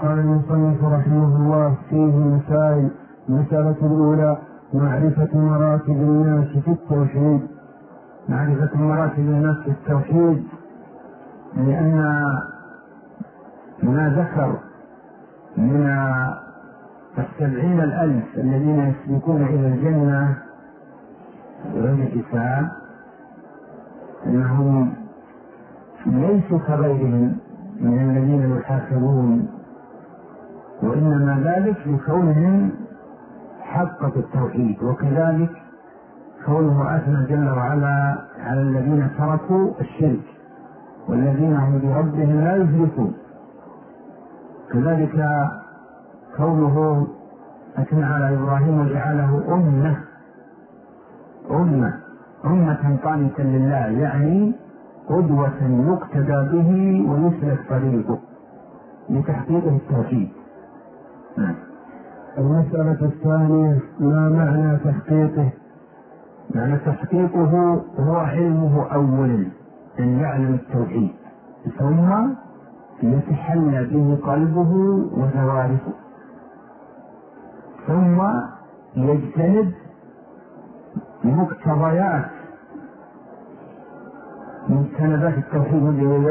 قال المصنف رحمه الله فيه مسائل. المسألة الأولى معرفة مراتب الناس في التوحيد. معرفة مراتب الناس في التوحيد، لأن ما ذكر من 70,000 الذين يسبقون إلى الجنة بغير حساب أنهم ليسوا كغيرهم من الذين يحاسبون، وإنما ذلك لكونهم حققوا التوحيد، وكذلك كونه أثنى جل وعلا على الذين تركوا الشرك والذين هم بربهم لا يشركون. كذلك كونه أثنى على إبراهيم وجعله أمة قانتا لله، يعني قدوة يقتدى به ويسلك طريقه لتحقيق التوحيد. المسألة الثانية ما معنى تحقيقه؟ معنى تحقيقه هو علمه أولا، أن يعلم التوحيد ثم يتحلى به قلبه وجوارحه، ثم يجتنب مقتضيات مجتنبات التوحيد،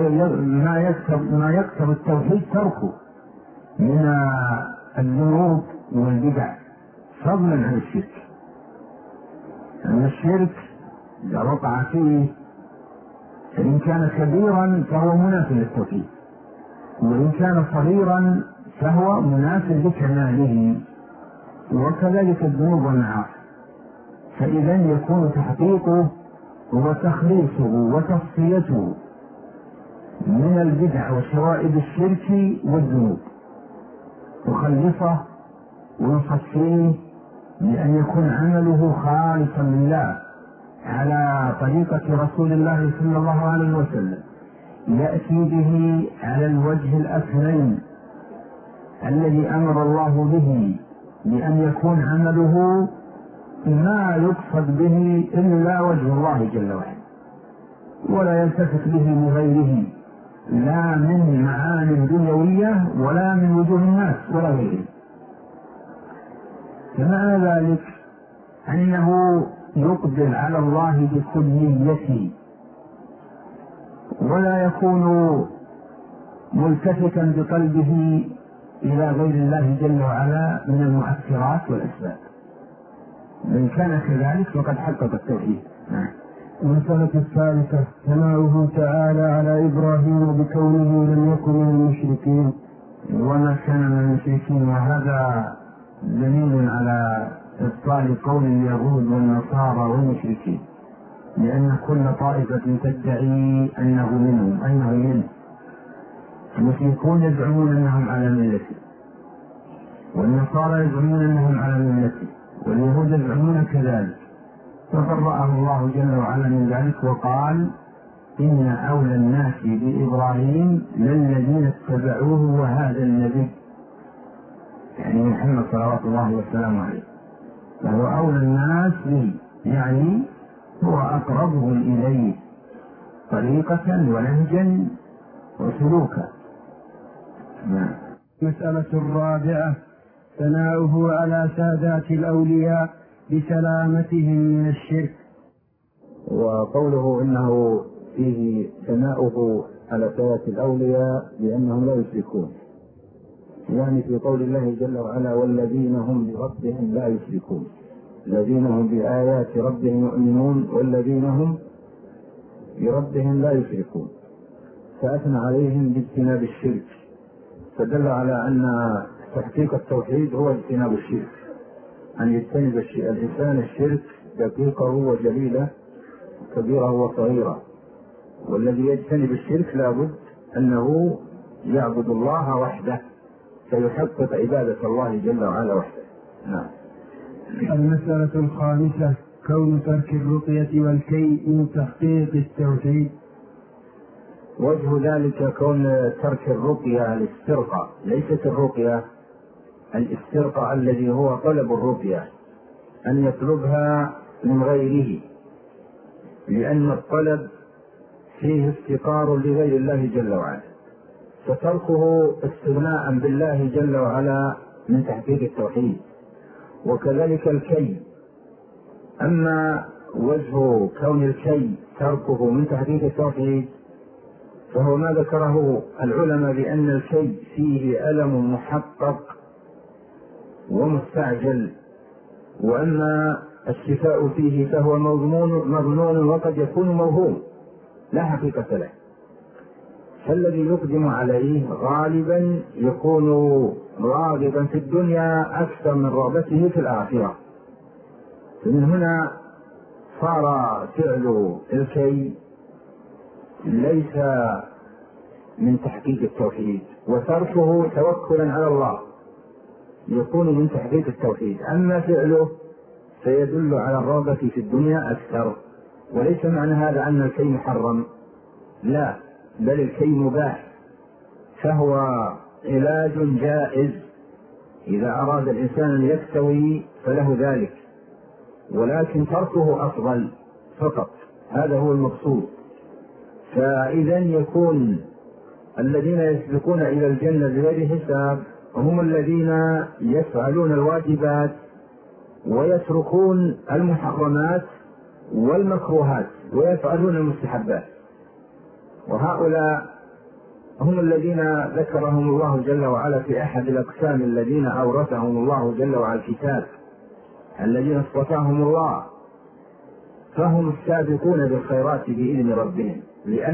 ما يكتب التوحيد تركه من الذنوب والبدع، فضلا عن الشرك. أن الشرك إذا وقع فيه فإن كان كبيرا فهو منافٍ للتوحيد، وإن كان صغيرا فهو منافٍ لكماله، وكذلك الذنوب والمعاصي. فإذا يكون تحقيقه وتخليصه وتصفيته من البدع وشوائب الشرك والذنوب، يخلصه ويصفيه بأن يكون عمله خالصا لله على طريقة رسول الله صلى الله عليه وسلم، يأتي به على الوجه الأكمل الذي أمر الله به، بأن يكون عمله ما يقصد به إلا وجه الله جل وعلا، ولا يلتفت به لغيره، لا من معان دنيوية ولا من وجوه الناس ولا غيره. فمعنى ذلك أنه يقبل على الله بكليته، ولا يكون ملتفتا بقلبه إلى غير الله جل وعلا من المؤثرات والأسباب. من كان كذلك فقد حقق التوحيد. المسألة الثالثة ثناؤه تعالى على إبراهيم بكونه لم يكن من المشركين، وما كان من المشركين، وهذا دليل على إبطال قول اليهود والنصارى والمشركين، لأن كل طائفة تدعي أنه منه. المشركون يزعمون أنهم على ملته، والنصارى يزعمون أنهم على ملته، واليهود يزعمون كذلك، فبرأه الله جل وعلا من ذلك وقال: إن أولى الناس بإبراهيم للذين اتبعوه وهذا النبي، يعني محمد صلوات الله وسلامه عليه، فهو أولى الناس به، يعني هو أقربهم إليه طريقة ونهجا وسلوكا. مسألة الرابعة ثناؤه على سادات الأولياء بسلامتهم من الشرك. وقوله إنه فيه ثناؤه على سادات الأولياء لأنهم لا يشركون، يعني في قول الله جل وعلا: والذين هم بربهم لا يشركون، الذين هم بآيات ربهم يؤمنون والذين هم بربهم لا يشركون، فأثنى عليهم باجتناب الشرك، فدل على أن تحقيق التوحيد هو اجتناب الشرك، أن يجتنب الإنسان الشرك دقيقه وجليله كبيره وصغيره. والذي يجتنب الشرك لابد أنه يعبد الله وحده، فيحقق عبادة الله جل وعلا وحده. المسألة الخامسة كون ترك الرقية والكي من تحقيق التوحيد. وجه ذلك كون ترك الرقية الاسترقاء، ليست الرقية الاسترقاء الذي هو طلب الرقية، أن يطلبها من غيره، لأن الطلب فيه افتقار لغير الله جل وعلا، فتركه استغناء بالله جل وعلا من تحقيق التوحيد. وكذلك الكي، أما وجه كون الكي تركه من تحقيق التوحيد فهو ما ذكره العلماء بأن الكي فيه ألم محقق ومستعجل، وأما الشفاء فيه فهو مظنون وقد يكون موهوم لا حقيقة له. فالذي يقدم عليه غالبا يكون راغبا في الدنيا أكثر من رغبته في الآخرة. فمن هنا صار فعل الكي ليس من تحقيق التوحيد، وتركه توكلا على الله يكون من تحقيق التوحيد. أما فعله فيدل على الرغبة في الدنيا أكثر. وليس معنى هذا أن الكي محرم، لا، بل الكي مباح، فهو علاج جائز إذا أراد الإنسان أن يكتوي فله ذلك، ولكن تركه أفضل فقط، هذا هو المقصود. فإذا يكون الذين يسبقون إلى الجنة بغير حساب هم الذين يفعلون الواجبات ويتركون المحرمات والمكروهات ويفعلون المستحبات، وهؤلاء هم الذين ذكرهم الله جل وعلا في أحد الأقسام الذين أورثهم الله جل وعلا الكتاب، الذين اصطفاهم الله، فهم السابقون بالخيرات بإذن ربهم،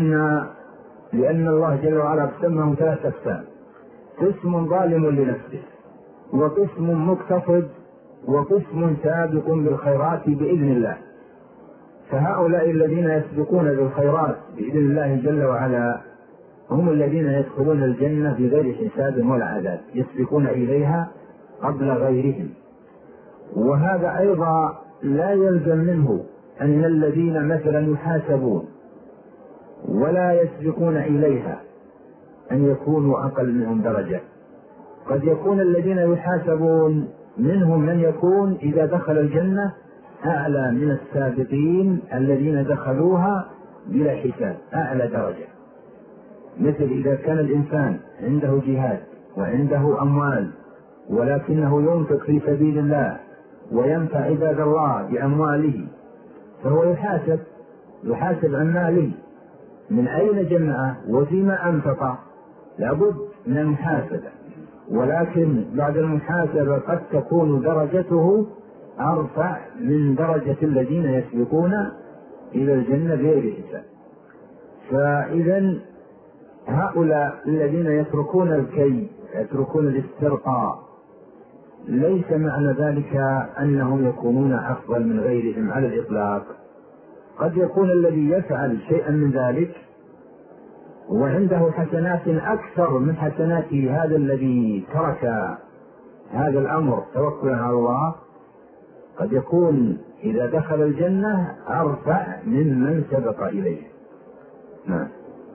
لأن الله جل وعلا قسمهم 3 أقسام: قسم ظالم لنفسه، وقسم مقتصد، وقسم سابق بالخيرات بإذن الله. فهؤلاء الذين يسبقون بالخيرات بإذن الله جل وعلا هم الذين يدخلون الجنة بغير حساب ولا عذاب، يسبقون إليها قبل غيرهم. وهذا أيضا لا يلزم منه أن الذين مثلا يحاسبون ولا يسبقون إليها أن يكونوا أقل منهم درجة. قد يكون الذين يحاسبون منهم من يكون إذا دخل الجنة أعلى من السابقين الذين دخلوها بلا حساب، أعلى درجة. مثل إذا كان الإنسان عنده جهاد وعنده أموال ولكنه ينفق في سبيل الله وينفع عباد الله بأمواله، فهو يحاسب عن ماله، من أين جمعه وفيما أنفقه، لابد من المحاسبة. ولكن بعد المحاسبة قد تكون درجته أرفع من درجة الذين يسبقون إلى الجنة بغير حساب. فإذا هؤلاء الذين يتركون الكي، يتركون الاسترقاء، ليس معنى ذلك أنهم يكونون أفضل من غيرهم على الإطلاق. قد يكون الذي يفعل شيئا من ذلك وعنده حسنات أكثر من حسنات هذا الذي ترك هذا الأمر توكلا على الله، قد يكون إذا دخل الجنة أرفع من سبق إليه. نعم.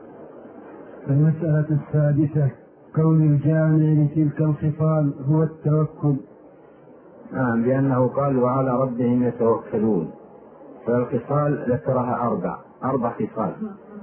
المسألة السادسة: كون الجامع لتلك الخصال هو التوكل. نعم، لأنه قال وعلى ربهم يتوكلون، فالخصال ذكرها 4 خصال.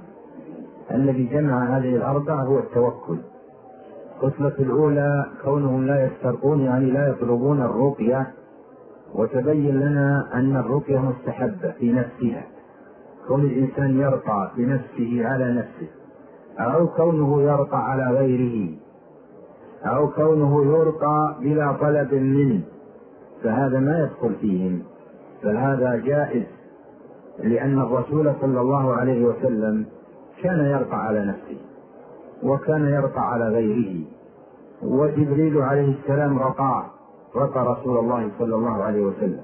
الذي جمع هذه ال4 هو التوكل. الخصلة الأولى كونهم لا يسترقون، يعني لا يطلبون الرقية، وتبين لنا أن الرقية مستحبة في نفسها، كون الإنسان يرقى بنفسه على نفسه، أو كونه يرقى على غيره، أو كونه يرقى بلا طلب منه، فهذا ما يدخل فيهم، فهذا جائز، لأن الرسول صلى الله عليه وسلم كان يرقى على نفسه وكان يرقى على غيره، وجبريل عليه السلام رقى رسول الله صلى الله عليه وسلم.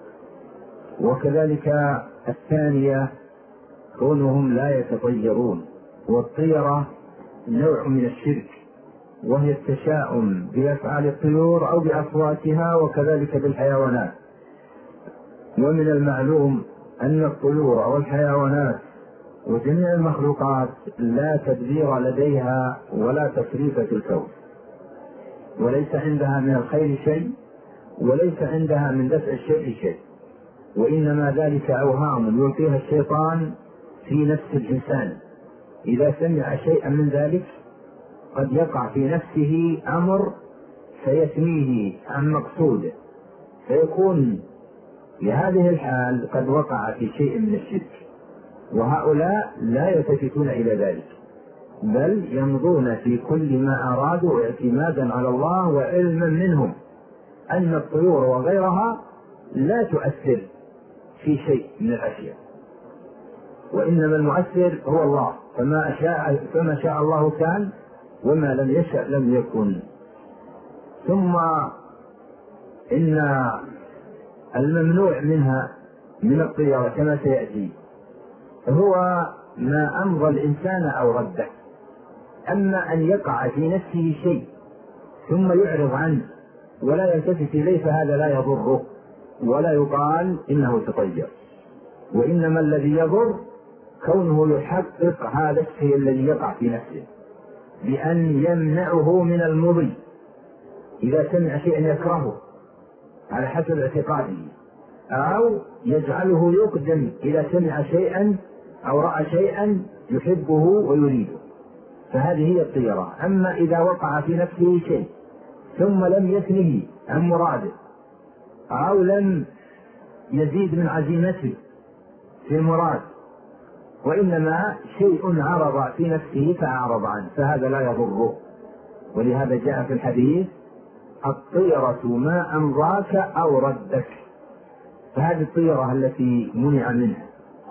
وكذلك الثانية كونهم لا يتطيرون، والطيرة نوع من الشرك، وهي التشاؤم بأفعال الطيور أو بأصواتها، وكذلك بالحيوانات. ومن المعلوم أن الطيور والحيوانات وجميع المخلوقات لا تدبير لديها ولا تسريف في الكون، وليس عندها من الخير شيء وليس عندها من دفع الشر شيء، وإنما ذلك أوهام يلقيها الشيطان في نفس الإنسان. إذا سمع شيئا من ذلك قد يقع في نفسه أمر فيثنيه عن مقصوده، فيكون لهذه الحال قد وقع في شيء من الشرك، وهؤلاء لا يلتفتون إلى ذلك، بل يمضون في كل ما أرادوا اعتمادا على الله وعلما منهم أن الطيور وغيرها لا تؤثر في شيء من الأشياء، وإنما المؤثر هو الله، فما شاء الله كان وما لم يشأ لم يكن. ثم إن الممنوع منها من الطيرة كما سيأتي هو ما أمضى الإنسان أو رده، أما أن يقع في نفسه شيء ثم يعرض عنه ولا يلتفت إليه فهذا لا يضره ولا يقال إنه تطير، وإنما الذي يضر كونه يحقق هذا الشيء الذي يقع في نفسه بأن يمنعه من المضي إذا سمع شيئا يكرهه على حسب اعتقاده، أو يجعله يقدم إذا سمع شيئا أو رأى شيئا يحبه ويريده، فهذه هي الطيرة. أما إذا وقع في نفسه شيء ثم لم يثنه عن مراده أو لم يزيد من عزيمته في المراد، وإنما شيء عرض في نفسه فأعرض عنه، فهذا لا يضره. ولهذا جاء في الحديث الطيرة ما أمضاك أو ردك، فهذه الطيرة التي منع منها.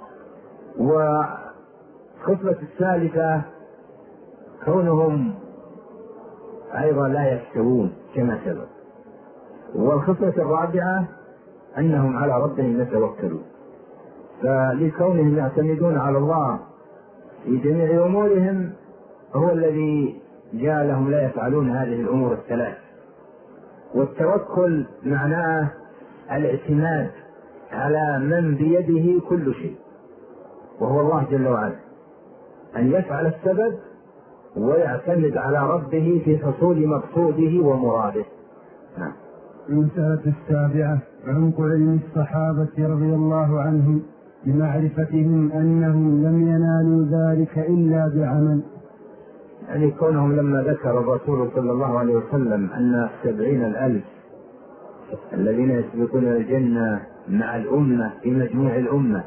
والخصلة الثالثة كونهم أيضا لا يستوون كما سبق. والخصلة الرابعة أنهم على ربهم يتوكلون، فلكونهم يعتمدون على الله في جميع أمورهم هو الذي جعلهم لا يفعلون هذه الأمور الثلاث. والتوكل معناه الاعتماد على من بيده كل شيء وهو الله جل وعلا، أن يفعل السبب ويعتمد على ربه في حصول مقصوده ومراده. المسألة السابعة عمق علم الصحابة رضي الله عنهم بمعرفتهم أنهم لم ينالوا ذلك إلا بعمل، يعني كونهم لما ذكر الرسول صلى الله عليه وسلم أن 70,000 الذين يسبقون الجنة مع الأمة في مجموع الأمة،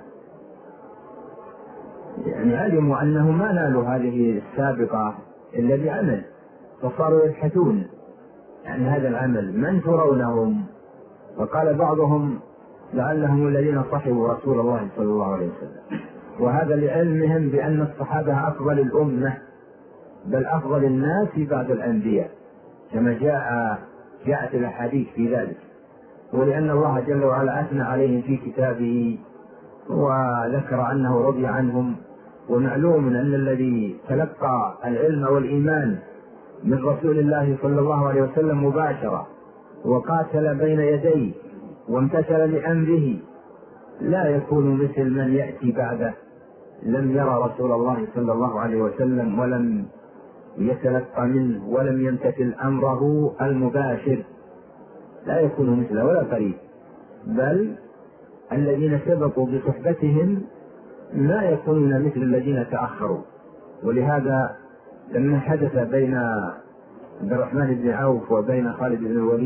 يعني علموا أنهم ما نالوا هذه السابقة إلا بعمل، فصاروا يبحثون يعني هذا العمل من ترونهم، فقال بعضهم لعلهم الذين صحبوا رسول الله صلى الله عليه وسلم، وهذا لعلمهم بأن الصحابة أفضل الأمة بل أفضل الناس بعد الأنبياء كما جاءت الأحاديث في ذلك، ولأن الله جل وعلا أثنى عليهم في كتابه وذكر أنه رضي عنهم. ومعلوم أن الذي تلقى العلم والإيمان من رسول الله صلى الله عليه وسلم مباشرة وقاتل بين يديه وامتثل لأمره لا يكون مثل من يأتي بعده لم يرى رسول الله صلى الله عليه وسلم ولم يتلقى منه ولم يمتثل أمره المباشر، لا يكون مثله ولا قريب، بل الذين سبقوا بصحبتهم لا يكونون مثل الذين تأخروا. ولهذا لما حدث بين عبد الرحمن بن عوف وبين خالد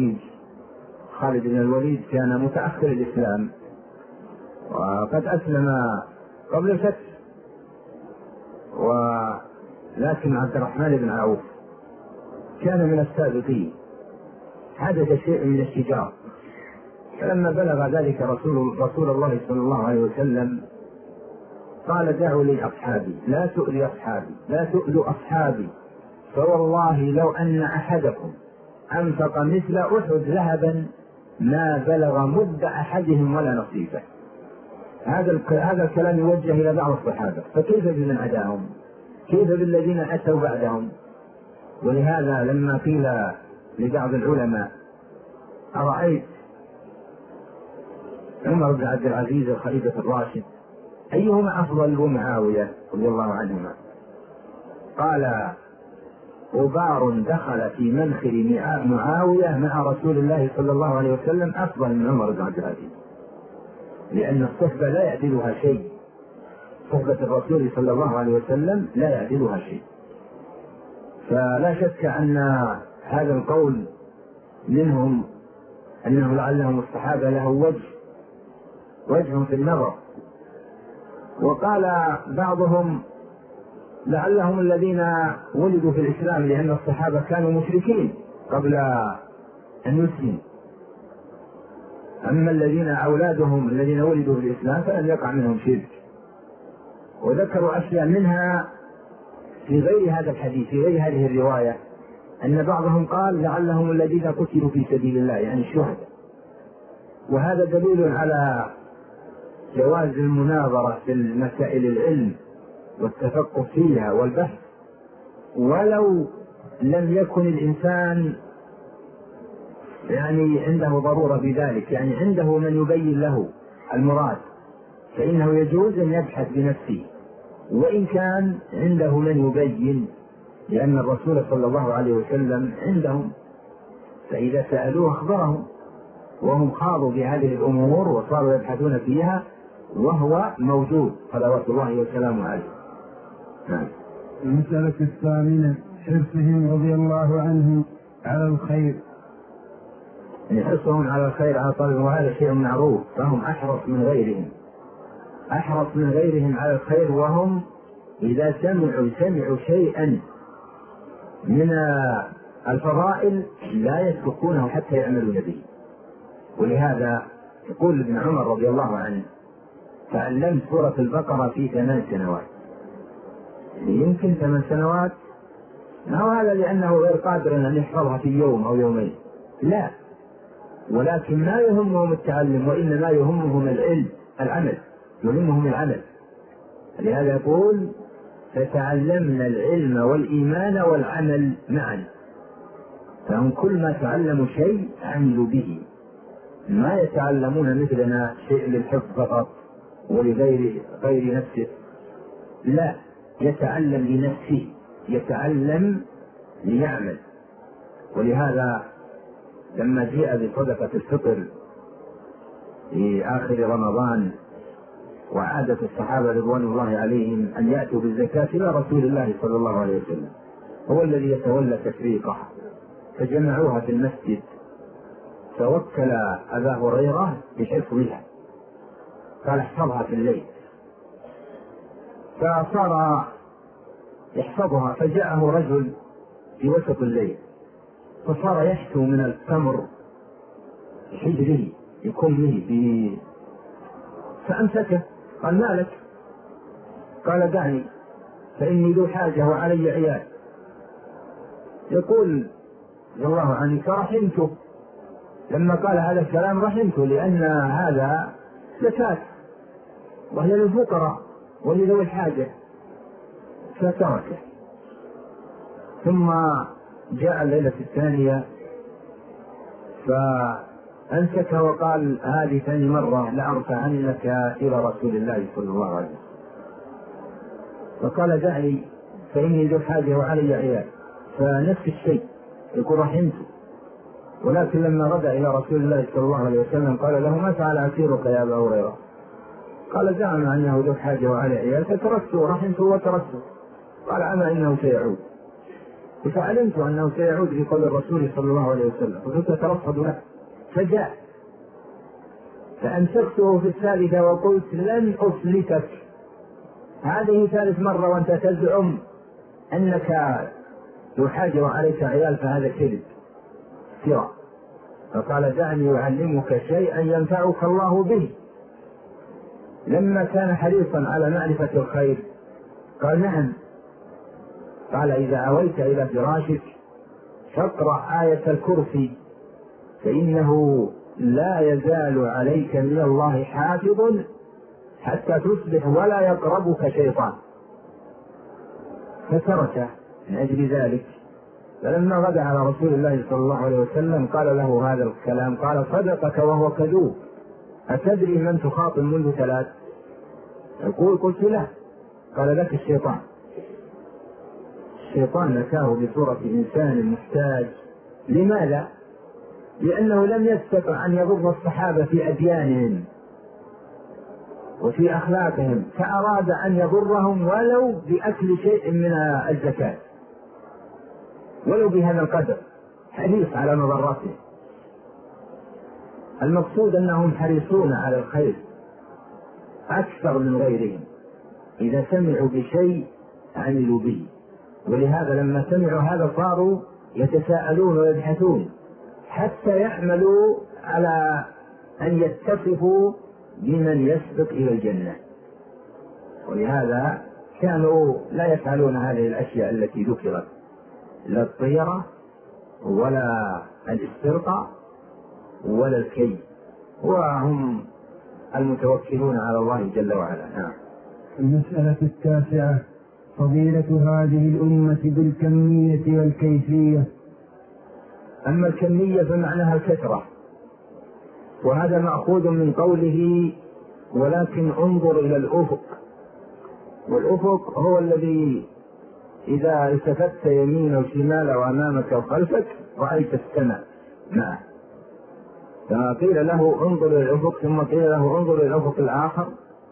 بن الوليد كان متأخر الإسلام وقد أسلم قبل الفتح، ولكن عبد الرحمن بن عوف كان من السابقين، حدث شيء من الشجار، فلما بلغ ذلك رسول الله صلى الله عليه وسلم قال دعوا لي أصحابي لا تؤذوا أصحابي، فوالله لو أن أحدكم أنفق مثل أحد ذهبا ما بلغ مد أحدهم ولا نصيبه. هذا الكلام يوجه إلى بعض الصحابة، فكيف بمن عداهم؟ كيف بالذين أتوا بعدهم؟ ولهذا لما قيل لبعض العلماء أرأيت عمر بن عبد العزيز الخليفة الراشد أيهما أفضل ومعاوية رضي الله عنهما؟ قال غبار دخل في منخر معاوية مع رسول الله صلى الله عليه وسلم أفضل من عمر بن عبد العزيز، لأن الصحبة لا يعدلها شيء، صحبة الرسول صلى الله عليه وسلم لا يعدلها شيء. فلا شك أن هذا القول منهم أنه لعلهم الصحابة له وجه في النظر. وقال بعضهم لعلهم الذين ولدوا في الإسلام، لأن الصحابة كانوا مشركين قبل أن يسلموا، أما الذين أولادهم الذين ولدوا في الإسلام فلم يقع منهم شرك. وذكروا أشياء منها في غير هذا الحديث، في غير هذه الرواية، أن بعضهم قال لعلهم الذين قتلوا في سبيل الله، يعني الشهداء. وهذا دليل على جواز المناظرة في المسائل العلم والتفقه فيها والبحث، ولو لم يكن الإنسان يعني عنده ضرورة بذلك، يعني عنده من يبين له المراد، فإنه يجوز أن يبحث بنفسه وإن كان عنده من يبين، لأن الرسول صلى الله عليه وسلم عندهم، فإذا سألوه أخبرهم، وهم خاضوا بهذه الأمور وصاروا يبحثون فيها وهو موجود صلوات الله وسلامه عليه. المسألة الثامنة حرصهم رضي الله عنهم على الخير. حرصهم على الخير على طلب، وهذا شيء معروف، فهم أحرص من غيرهم على الخير، وهم إذا سمعوا شيئا من الفضائل لا يتركونه حتى يعملوا به. ولهذا يقول ابن عمر رضي الله عنه تعلمت سورة البقرة في 8 سنوات، يمكن 8 سنوات، ما هو هذا لأنه غير قادر أن يحفظها في يوم أو يومين، لا، ولكن ما يهمهم التعلم، وإنما يهمهم العمل. لهذا يقول فتعلمنا العلم والإيمان والعمل معا، فهم كل ما تعلموا شيء عملوا به، ما يتعلمون مثلنا شيء للحفظ فقط ولغير نفسه، لا، يتعلم لنفسه، يتعلم ليعمل. ولهذا لما جاء بصدقة الفطر في آخر رمضان، وعادة الصحابة رضوان الله عليهم أن يأتوا بالزكاة إلى رسول الله صلى الله عليه وسلم، هو الذي يتولى تفريقها، فجمعوها في المسجد، فوكل أبا هريرة بحفظها، قال احفظها في الليل، فصار يحفظها، فجاءه رجل في وسط الليل فصار يحثو من التمر بحجره بكمه فأمسكه، قال ما لك؟ قال دعني فإني ذو حاجة وعلي عيال. يقول رضي الله عنه فرحمته، لما قال هذا الكلام رحمته، لأن هذا زكاة وهي للفقراء ولذوي الحاجة، فتركه. ثم جاء الليلة الثانية فأمسك وقال هذه ثاني مرة لأرفعنك إلى رسول الله صلى الله عليه وسلم، فقال دعني فإني ذو حاجة وعلي عيال، فنفس الشيء يقول رحمته. ولكن لما غدا إلى رسول الله صلى الله عليه وسلم قال له ما فعل عسيرك يا أبا هريرة؟ قال زعم أنه ذو حاجة وعلي عيال فتركته، رحمته وتركته. قال أما إنه سيعود، فعلمت أنه سيعود بقول الرسول صلى الله عليه وسلم، فكنت أترصد له، فجاء فأمسكته في الثالثة وقلت لن أفلتك، هذه ثالث مرة وأنت تزعم أنك ذو حاجة وعليك عيال، فهذا كذب افتراء. فقال دعني أعلمك شيئا ينفعك الله به. لما كان حريصا على معرفة الخير قال نعم. قال إذا أويت إلى فراشك فاقرأ آية الكرسي، فإنه لا يزال عليك من الله حافظ حتى تصبح ولا يقربك شيطان. فترك من أجل ذلك. فلما غدا على رسول الله صلى الله عليه وسلم قال له هذا الكلام، قال صدقك وهو كذوب، أتدري من تخاطب منذ 3؟ يقول قلت له. قال لك الشيطان. الشيطان نساه بصورة إنسان محتاج. لماذا؟ لأنه لم يستطع أن يضر الصحابة في أديانهم وفي أخلاقهم، فأراد أن يضرهم ولو بأكل شيء من الزكاة، ولو بهذا القدر، حريص على مضرته. المقصود أنهم حريصون على الخير أكثر من غيرهم، إذا سمعوا بشيء عملوا به. ولهذا لما سمعوا هذا صاروا يتساءلون ويبحثون حتى يحملوا على أن يتصفوا بمن يسبق إلى الجنة. ولهذا كانوا لا يفعلون هذه الأشياء التي ذكرت، لا الطيرة ولا الاسترقاء ولا الكي، وهم المتوكلون على الله جل وعلا. نعم. المسألة 9: فضيلة هذه الأمة بالكمية والكيفية. أما الكمية فمعناها الكثرة، وهذا مأخوذ من قوله ولكن انظر إلى الأفق. والأفق هو الذي إذا التفت يمين وشمال وأمامك وخلفك رأيت السماء معه، فقيل له انظر إلى الأفق، ثم قيل له انظر إلى الأفق الآخر،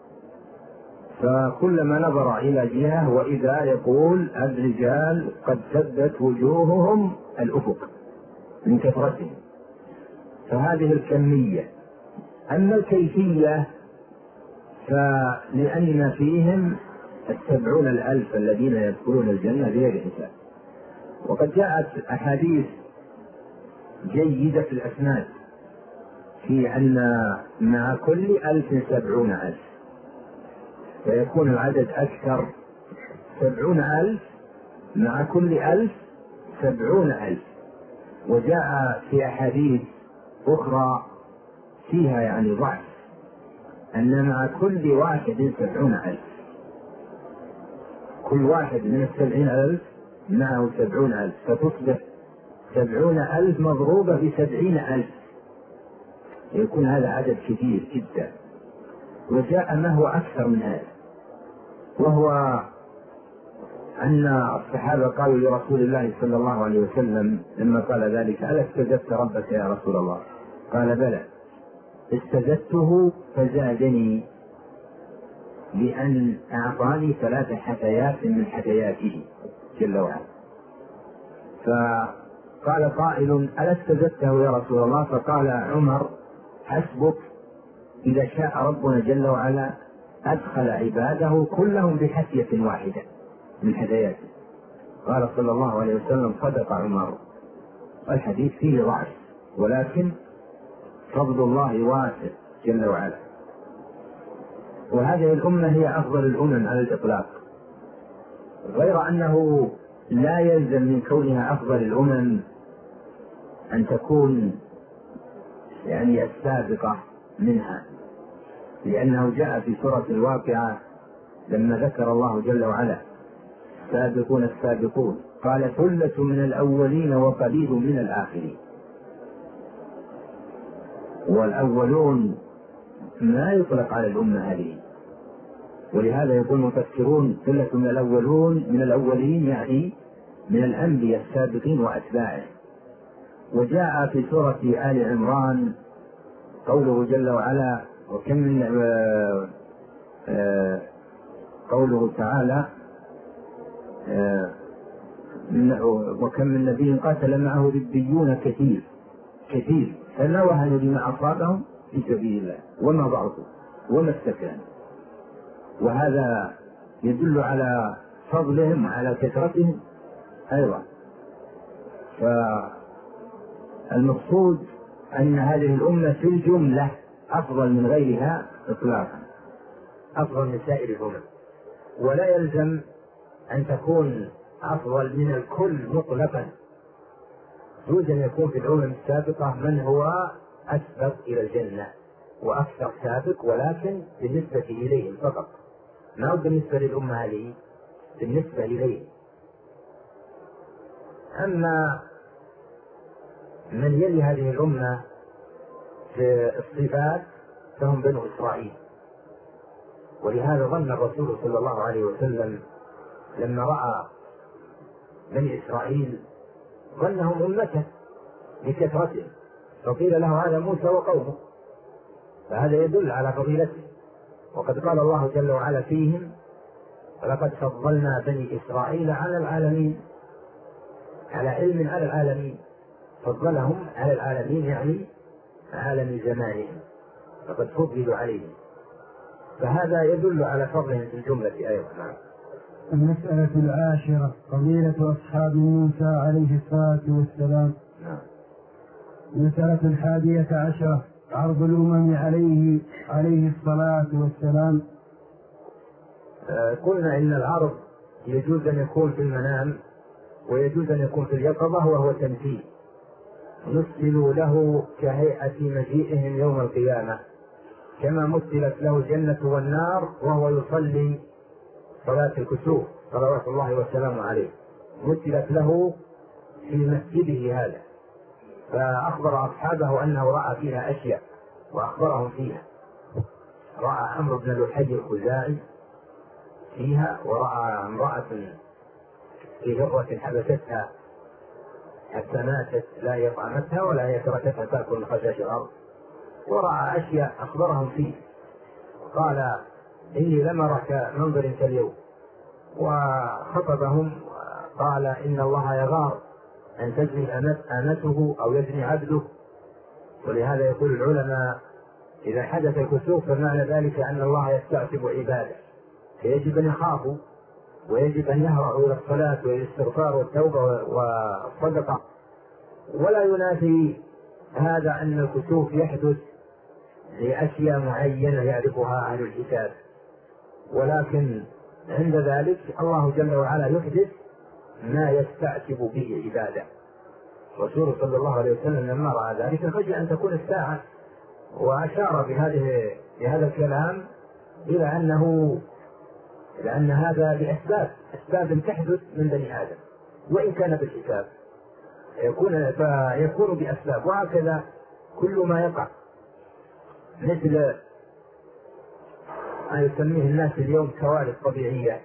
فكلما نظر إلى جهة وإذا يقول الرجال قد سدت وجوههم الأفق من كثرتهم. فهذه الكمية. أما الكيفية فلأن فيهم 70,000 الذين يدخلون الجنة بغير حساب. وقد جاءت أحاديث جيدة في الأسناد في أن مع كل 1000 70,000، فيكون العدد أكثر، 70,000 مع كل 1000 70,000. وجاء في أحاديث أخرى فيها يعني ضعف أن مع كل واحد 70,000، كل واحد من 70,000 معه 70,000، فتصبح 70,000 مضروبة ب70,000، يكون هذا عدد كثير جدا. وجاء ما هو أكثر من هذا، وهو أن الصحابة قالوا لرسول الله صلى الله عليه وسلم لما قال ذلك: ألا استزدت ربك يا رسول الله؟ قال: بلى، استزدته فزادني بأن أعطاني 3 حثيات من حثياته جل وعلا. فقال قائل: ألا استزدته يا رسول الله؟ فقال عمر: حسبك، إذا شاء ربنا جل وعلا أدخل عباده كلهم بحثية واحدة من حثياته. قال صلى الله عليه وسلم: صدق عمر. الحديث فيه ضعف، ولكن فضل الله واسع جل وعلا. وهذه الأمة هي أفضل الأمم على الإطلاق، غير أنه لا يلزم من كونها أفضل الأمم أن تكون يعني السابقة منها، لأنه جاء في سورة الواقعة لما ذكر الله جل وعلا السابقون السابقون قال: ثلة من الأولين وقليل من الآخرين. والأولون ما يطلق على الأمة هذه، ولهذا يقول المفسرون ثلة من الأولون من الأولين، يعني من الأنبياء السابقين وأتباعه. وجاء في سورة آل عمران قوله جل وعلا: وكم من قوله تعالى: وكم من نبي قاتل معه ربيون كثير فما وهنوا لما أصابهم في سبيل الله وما ضعفوا وما استكانوا. وهذا يدل على فضلهم على كثرتهم أيضا. فالمقصود أن هذه الأمة في الجملة أفضل من غيرها إطلاقا، أفضل من سائر الأمم، ولا يلزم أن تكون أفضل من الكل مطلقا. يوجد أن يكون في الأمم السابقة من هو أسبق إلى الجنة وأكثر سابق، ولكن بالنسبة إليهم فقط، ما هو بالنسبة للأمة هذه، بالنسبة إليهم. أما من يلي هذه الأمة في الصفات فهم بنو إسرائيل. ولهذا ظن الرسول صلى الله عليه وسلم لما رأى بني إسرائيل ظنهم أمته بكثرته، فقيل له: هذا موسى وقومه. فهذا يدل على فضيلته. وقد قال الله جل وعلا فيهم: ولقد فضلنا بني إسرائيل على العالمين. على علم على العالمين، فضلهم على العالمين يعني عالم زمانهم، فقد فضلوا عليهم، فهذا يدل على فضلهم في الجملة أيضا. نعم. المسألة العاشرة فضيلة أصحاب موسى عليه الصلاة والسلام. نعم. المسألة 11 عرض الأمم عليه الصلاة والسلام. قلنا إن العرض يجوز أن يكون في المنام ويجوز أن يكون في اليقظة، وهو تمثيل، مثلوا له كهيئة مجيئهم يوم القيامة، كما مثلت له الجنة والنار وهو يصلي صلاة الكسوف صلوات الله وسلامه عليه، مثلت له في مسجده هذا، فأخبر أصحابه أنه رأى فيها أشياء وأخبرهم فيها. رأى عمرو بن لحي الخزاعي فيها، ورأى امرأة في هرة حبستها حتى ماتت لا هي طعمتها ولا هي تركتها تأكل من خشاش الأرض، ورأى أشياء أخبرهم فيه. قال إني لم أرك منظر كاليوم، وخطبهم قال إن الله يغار أن تزني أمته أو يزني عبده، ولهذا يقول العلماء إذا حدث الكسوف فمعنى ذلك أن الله يستعتب عباده، فيجب أن يخافوا ويجب أن يهرعوا إلى الصلاة والاستغفار والتوبة والصدقة. ولا ينافي هذا أن الكسوف يحدث لأشياء معينة يعرفها أهل الكتاب، ولكن عند ذلك الله جل وعلا يحدث ما يستعتب به عباده. رسول صلى الله عليه وسلم لما رأى ذلك خشي أن تكون الساعة، وأشار بهذا الكلام إلى أن هذا بأسباب تحدث من بني آدم، وإن كان بالحساب فيكون بأسباب. وهكذا كل ما يقع، مثل ما يسميه الناس اليوم كوارث طبيعية،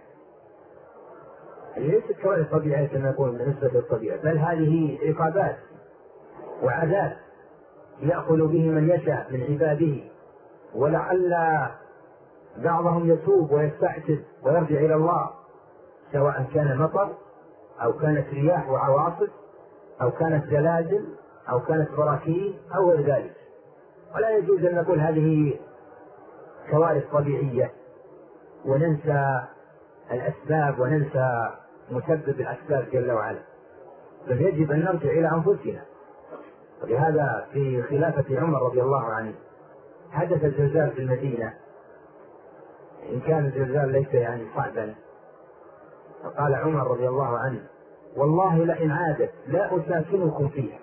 ليست كوارث طبيعية كما يقول بالنسبة للطبيعة، بل هذه عقابات وعذاب يأخذ به من يشاء من عباده، ولعل بعضهم يتوب ويستعتب ويرجع إلى الله، سواء كان مطر أو كانت رياح وعواصف أو كانت زلازل أو كانت براكين أو غير ذلك. ولا يجوز أن نقول هذه كوارث طبيعية وننسى الأسباب وننسى مسبب الأسباب جل وعلا، بل يجب أن نرجع إلى أنفسنا. ولهذا في خلافة عمر رضي الله عنه حدث الزلزال في المدينة، إن كان الزلزال ليس يعني صعبا، فقال عمر رضي الله عنه والله لئن عادت لا أساكنكم فيها،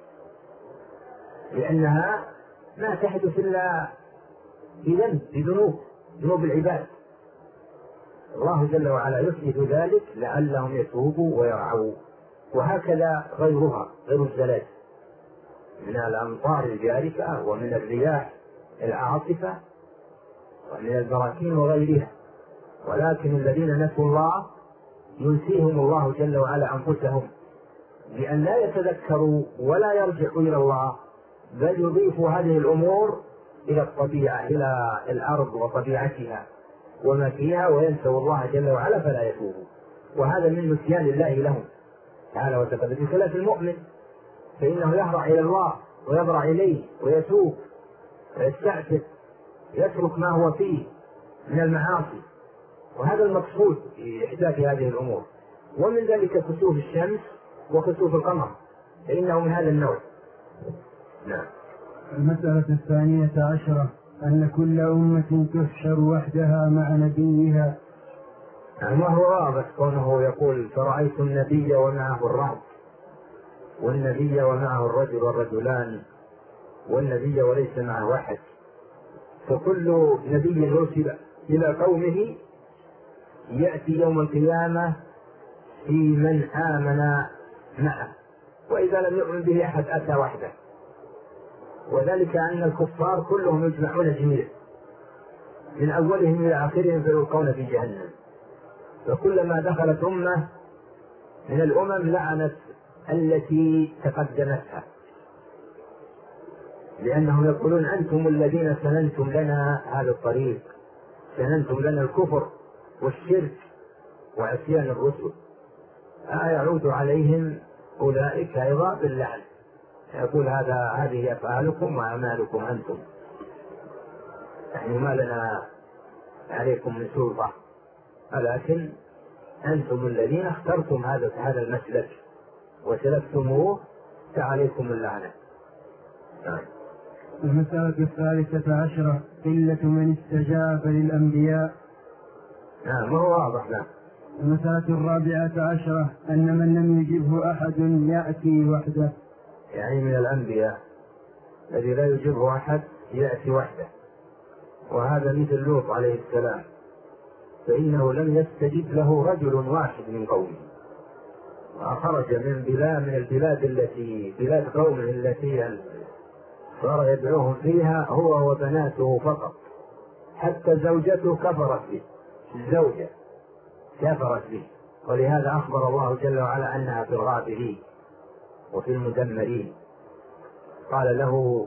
لأنها ما تحدث إلا بذنوب العباد. الله جل وعلا يحدث ذلك لعلهم يتوبوا ويرعوا. وهكذا غيرها، غير الزلازل من الأمطار الجارفة ومن الرياح العاصفة ومن البراكين وغيرها. ولكن الذين نسوا الله ينسيهم الله جل وعلا أنفسهم بأن لا يتذكروا ولا يرجعوا إلى الله، بل يضيفوا هذه الأمور إلى الطبيعة، إلى الأرض وطبيعتها وما فيها، وينسوا الله جل وعلا فلا يتوبوا. وهذا من نسيان الله لهم تعالى وتقدم. بخلاف المؤمن فإنه يهرع إلى الله ويضرع إليه ويتوب ويستعتب، يترك ما هو فيه من المعاصي، وهذا المقصود في إحداث هذه الأمور. ومن ذلك كسوف الشمس وكسوف القمر، فإنه من هذا النوع. نعم. المسألة 12 أن كل أمة تحشر وحدها مع نبيها. وهو واضح كونه يقول فرأيت النبي ومعه الرهط، والنبي ومعه الرجل والرجلان، والنبي وليس معه أحد. فكل نبي يرسل إلى قومه يأتي يوم القيامة في من آمن معه، وإذا لم يؤمن به أحد أتى وحده. وذلك أن الكفار كلهم يجمعون جميعا من أولهم إلى آخرهم فيلقون في جهنم. فكلما دخلت أمة من الأمم لعنت التي تقدمتها، لأنهم يقولون أنتم الذين سننتم لنا هذا الطريق، سننتم لنا الكفر والشرك وعصيان الرسل. يعود عليهم أولئك أيضا باللعن، يقول هذه أفعالكم وأعمالكم أنتم، يعني ما لنا عليكم من سلطة، ولكن أنتم الذين اخترتم هذا المسلك وسلكتموه، فعليكم اللعنة. المسألة 13 قلة من استجاب للأنبياء. ما هو واضح. المسألة 14 أن من لم يجبه أحد يأتي وحده، يعني من الأنبياء الذي لا يجبه أحد يأتي وحده، وهذا مثل لوط عليه السلام، فإنه لم يستجب له رجل واحد من قومه، وخرج من البلاد بلاد قومه التي صار يدعوهم فيها هو وبناته فقط، حتى زوجته كفرت به، الزوجة كفرت به، ولهذا أخبر الله جل وعلا أنها في الغابرين وفي المدمرين. قال له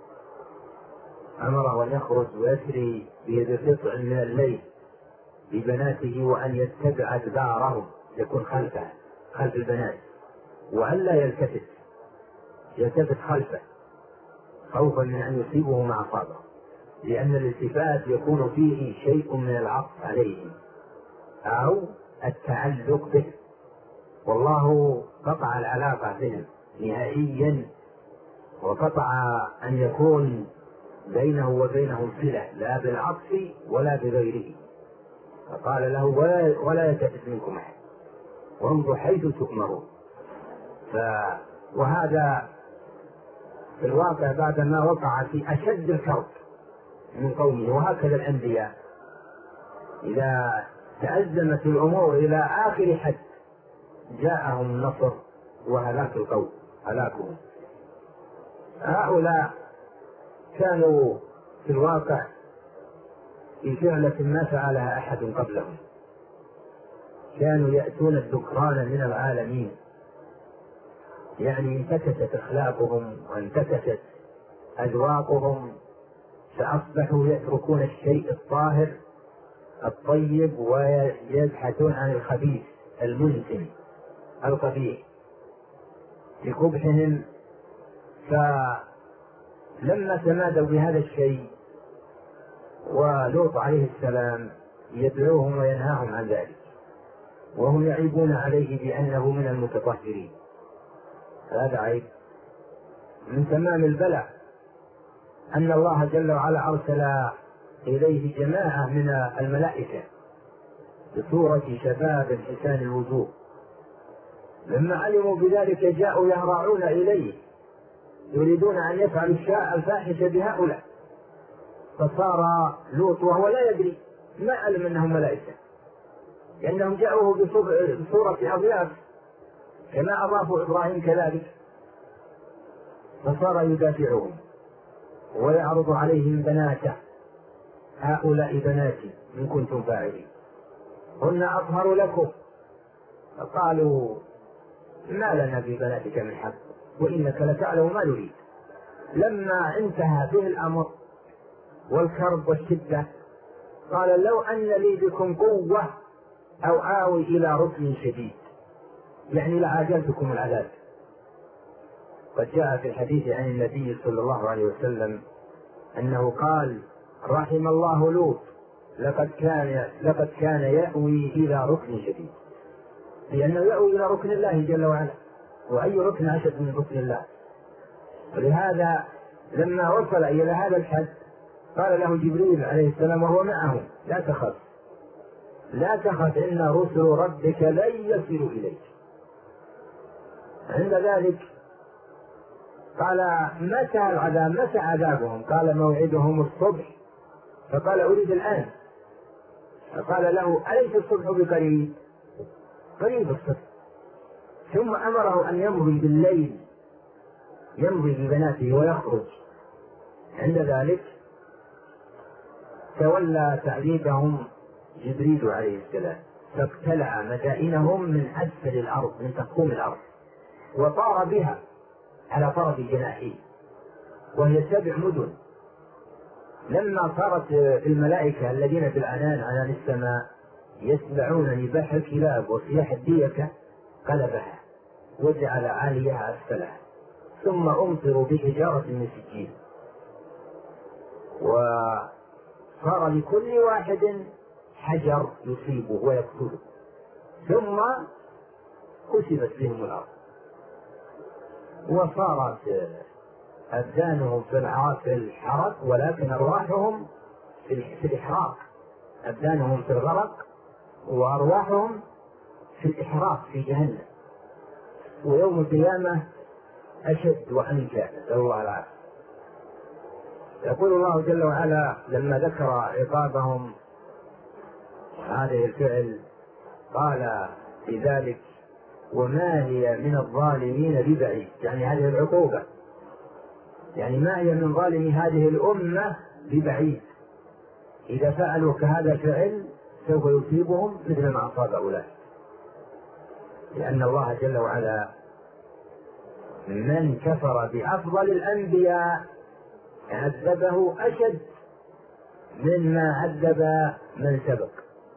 أمره أن يخرج ويسري بقطع من الليل ببناته، وأن يتبع أدبارهم، يكون خلف البنات، وأن لا يلتفت خلفه خوفا من أن يصيبه ما أصابه، لأن الالتفات يكون فيه شيء من العطف عليهم أو التعلق به، والله قطع العلاقة بهم نهائيا، وقطع أن يكون بينه وبينهم صلة لا بالعطف ولا بغيره، فقال له ولا يلتفت منكم أحد وامضوا حيث تؤمرون. وهذا في الواقع بعد ما وقع في أشد الكرب من قومه، وهكذا الأنبياء إذا تأزمت الأمور إلى آخر حد جاءهم النصر وهلاك القوم، هلاكهم. هؤلاء كانوا في الواقع في فعلة ما فعلها أحد قبلهم، كانوا يأتون الذكران من العالمين، يعني انتكست أخلاقهم وانتكست أذواقهم، فأصبحوا يتركون الشيء الطاهر الطيب ويبحثون عن الخبيث المنتن القبيح في قبحهم. فلما تمادوا بهذا الشيء ولوط عليه السلام يدعوهم وينهاهم عن ذلك، وهم يعيبون عليه بأنه من المتطهرين، هذا عيب. من تمام البلاء أن الله جل وعلا أرسل إليه جماعة من الملائكة بصورة شباب حسان الوجوه، لما علموا بذلك جاءوا يهرعون إليه يريدون أن يفعلوا الفاحشة بهؤلاء، فصار لوط وهو لا يدري، ما علم أنهم ملائكة، لأنهم جاءوه بصورة أضياف كما أضافوا إبراهيم كذلك، فصار يدافعهم ويعرض عليهم بناته، هؤلاء بناتي إن كنتم فاعلين، هن أطهر لكم. فقالوا ما لنا ببناتك من حق وإنك لتعلم ما نريد. لما انتهى به الأمر والكرب والشدة قال لو أن لي بكم قوة أو آوي إلى ركن شديد، يعني لعاجلتكم العذاب. قد جاء في الحديث عن النبي صلى الله عليه وسلم أنه قال رحم الله لوط لقد كان يأوي إلى ركن شديد، لأنه يأوي إلى ركن الله جل وعلا، وأي ركن أشد من ركن الله. ولهذا لما وصل إلى هذا الحد قال له جبريل عليه السلام وهو معه لا تخف إن رسل ربك لن يصلوا إليك. عند ذلك قال متى العذاب، متى عذابهم؟ قال موعدهم الصبح. فقال أريد الآن. فقال له أليس الصبح بقريب؟ قريب الصبح. ثم أمره أن يمضي بالليل، يمضي ببناته ويخرج. عند ذلك تولى تعذيبهم جبريل عليه السلام، فابتلع مدائنهم من أسفل الأرض، من تقوم الأرض، وطار بها على طرف جناحيه، وهي 7 مدن. لما صارت الملائكة الذين بالعنان عنان السماء يسمعون نباح الكلاب وصياح الديكة قلبها وجعل عاليها أسفلها، ثم أمطروا بحجارة من سجيل، وصار لكل واحد حجر يصيبه ويقتله، ثم كسبت بهم الأرض، وصارت أبدانهم في الحرق ولكن أرواحهم في الإحراق، أبدانهم في الغرق وأرواحهم في الإحراق في جهنم، ويوم القيامة أشد وأنكى، نسأل الله العافية. يقول الله جل وعلا لما ذكر عقابهم هذه الفعل قال في ذلك: وما هي من الظالمين ببعيد، يعني هذه العقوبة، يعني ما هي من ظالم هذه الأمة ببعيد، إذا فعلوا كهذا الفعل سوف يصيبهم مثل ما أصاب أولئك، لأن الله جل وعلا من كفر بأفضل الأنبياء عذبه أشد مما عذب من سبق،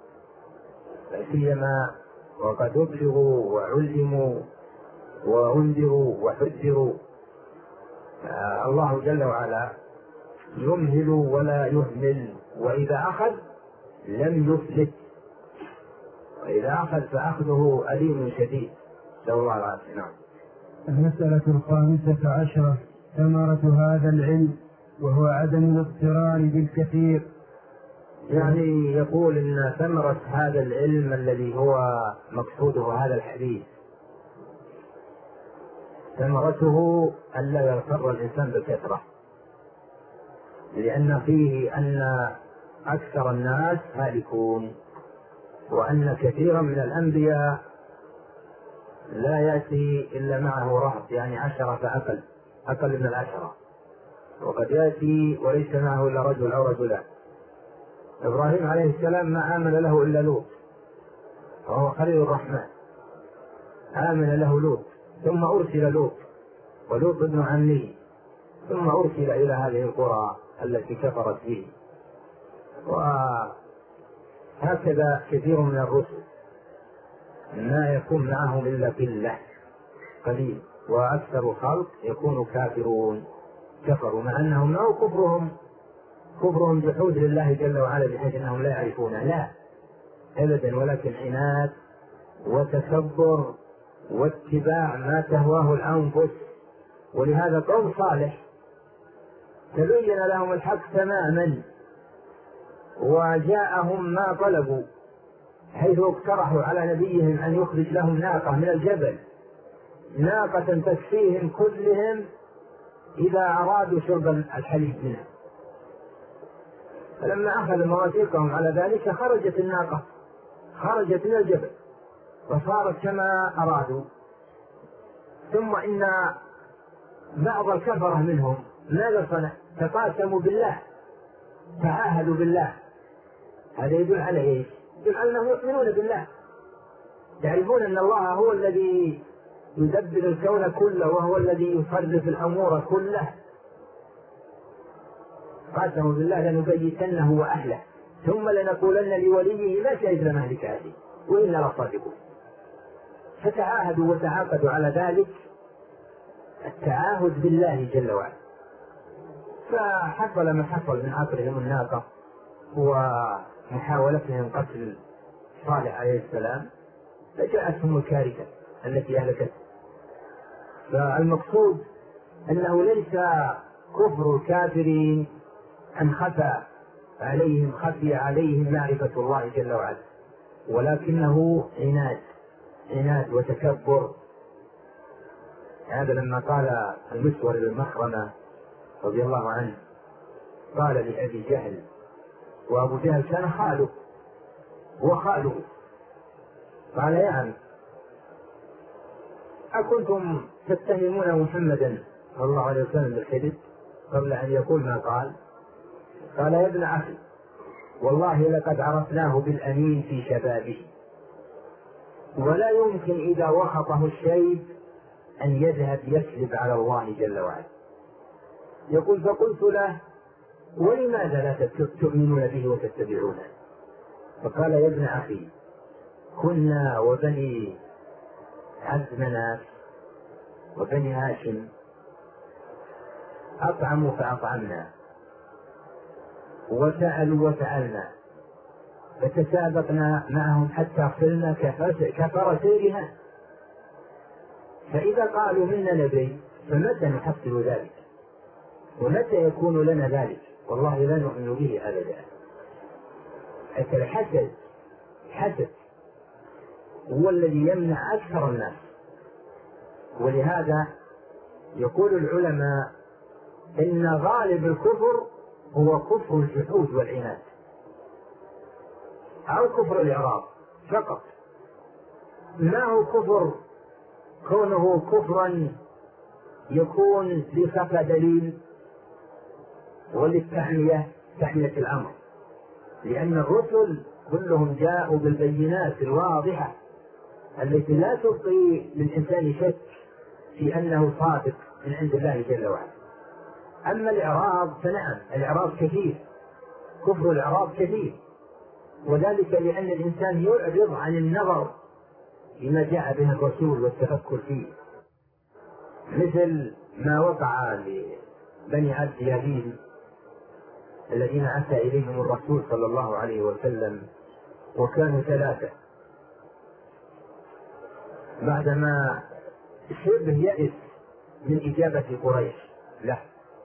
سيما وقد أبلغوا وعلموا وأنذروا وحذروا. الله جل وعلا يمهل ولا يهمل، وإذا أخذ لم يفلت، وإذا أخذ فأخذه أليم شديد، نسأل الله العافية. نعم. المسألة 15 ثمرة هذا العلم، وهو عدم الاضطرار بالكثير. يعني يقول إن ثمرة هذا العلم الذي هو مقصوده هذا الحديث، ثمرته أن لا يغتر الإنسان بالكثرة، لأن فيه أن أكثر الناس هالكون، وأن كثيرا من الأنبياء لا يأتي إلا معه رهط، يعني 10 فأقل من 10، وقد يأتي وليس معه إلا رجل أو رجلان. إبراهيم عليه السلام ما آمن له إلا لوط، وهو خليل الرحمن، آمن له لوط، ثم أرسل لوط ولوط ابن عمه، ثم أرسل إلى هذه القرى التي كفرت به. وهكذا كثير من الرسل ما يكون معهم إلا قلة قليل، وأكثر الخلق يكون كافرون، كفروا مع أنهم ما هو كفرهم جحود لله جل وعلا بحيث أنهم لا يعرفونه، لا أبدا، ولكن عناد وتكبر واتباع ما تهواه الأنفس. ولهذا قوم صالح تبين لهم الحق تماما وجاءهم ما طلبوا، حيث اقترحوا على نبيهم أن يخرج لهم ناقة من الجبل، ناقة تكفيهم كلهم إذا أرادوا شرب الحليب منها. فلما أخذ مواثيقهم على ذلك خرجت الناقة، خرجت من الجبل وصارت كما أرادوا. ثم إن بعض الكفرة منهم ماذا صنع؟ تقاسموا بالله، تعاهدوا بالله. هذا يدل على إيش؟ يدل على أنهم يؤمنون بالله، يعرفون أن الله هو الذي يدبر الكون كله، وهو الذي يصرف الأمور كله. قاسموا بالله لنبيتنه وأهله ثم لنقولن لوليه ما شهدنا مهلك هذه وإنا لصادقون. فتعاهدوا وتعاقدوا على ذلك، التعاهد بالله جل وعلا. فحصل ما حصل من عقلهم الناقة ومحاولتهم قتل صالح عليه السلام، فجاءتهم الكارثة التي أهلكت. فالمقصود أنه ليس كفر الكافرين أن خفي عليهم معرفة الله جل وعلا، ولكنه عناد وتكبر. هذا لما قال المسور للمخرمة رضي الله عنه، قال لأبي جهل، وأبو جهل كان خاله وخاله، قال: يا عم أكنتم تتهمون محمدا صلى الله عليه وسلم بالكذب قبل أن يقول ما قال؟ قال: يا ابن أخي والله لقد عرفناه بالأمين في شبابه، ولا يمكن إذا وخطه الشيب أن يذهب يكذب على الله جل وعلا. يقول: فقلت له: ولماذا لا تؤمنون به وتتبعونه؟ فقال: يا ابن أخي كنا وبني عبد مناف وبني هاشم أطعموا فأطعمنا، وسألوا وسألنا، فتسابقنا معهم حتى صرنا كفرسيها. فإذا قالوا منا نبي فمتى نحصل ذلك؟ ومتى يكون لنا ذلك؟ والله لا نؤمن به أبدا. الحسد هو الذي يمنع أكثر الناس. ولهذا يقول العلماء إن غالب الكفر هو كفر الجحود والعناد أو كفر الإعراض فقط. ما هو كفر كونه كفرا يكون لخفى دليل وللتعمية تعمية الأمر، لأن الرسل كلهم جاءوا بالبينات الواضحة التي لا تبقي للإنسان شك في أنه صادق من عند الله جل وعلا. أما الإعراض فنعم، الإعراض كثير، كفر الإعراض كثير، وذلك لأن الإنسان يعرض عن النظر لما جاء به الرسول والتفكر فيه، مثل ما وقع لبني عبد ياليل الذين أتى إليهم الرسول صلى الله عليه وسلم وكانوا 3، بعدما شبه يئس من إجابة قريش له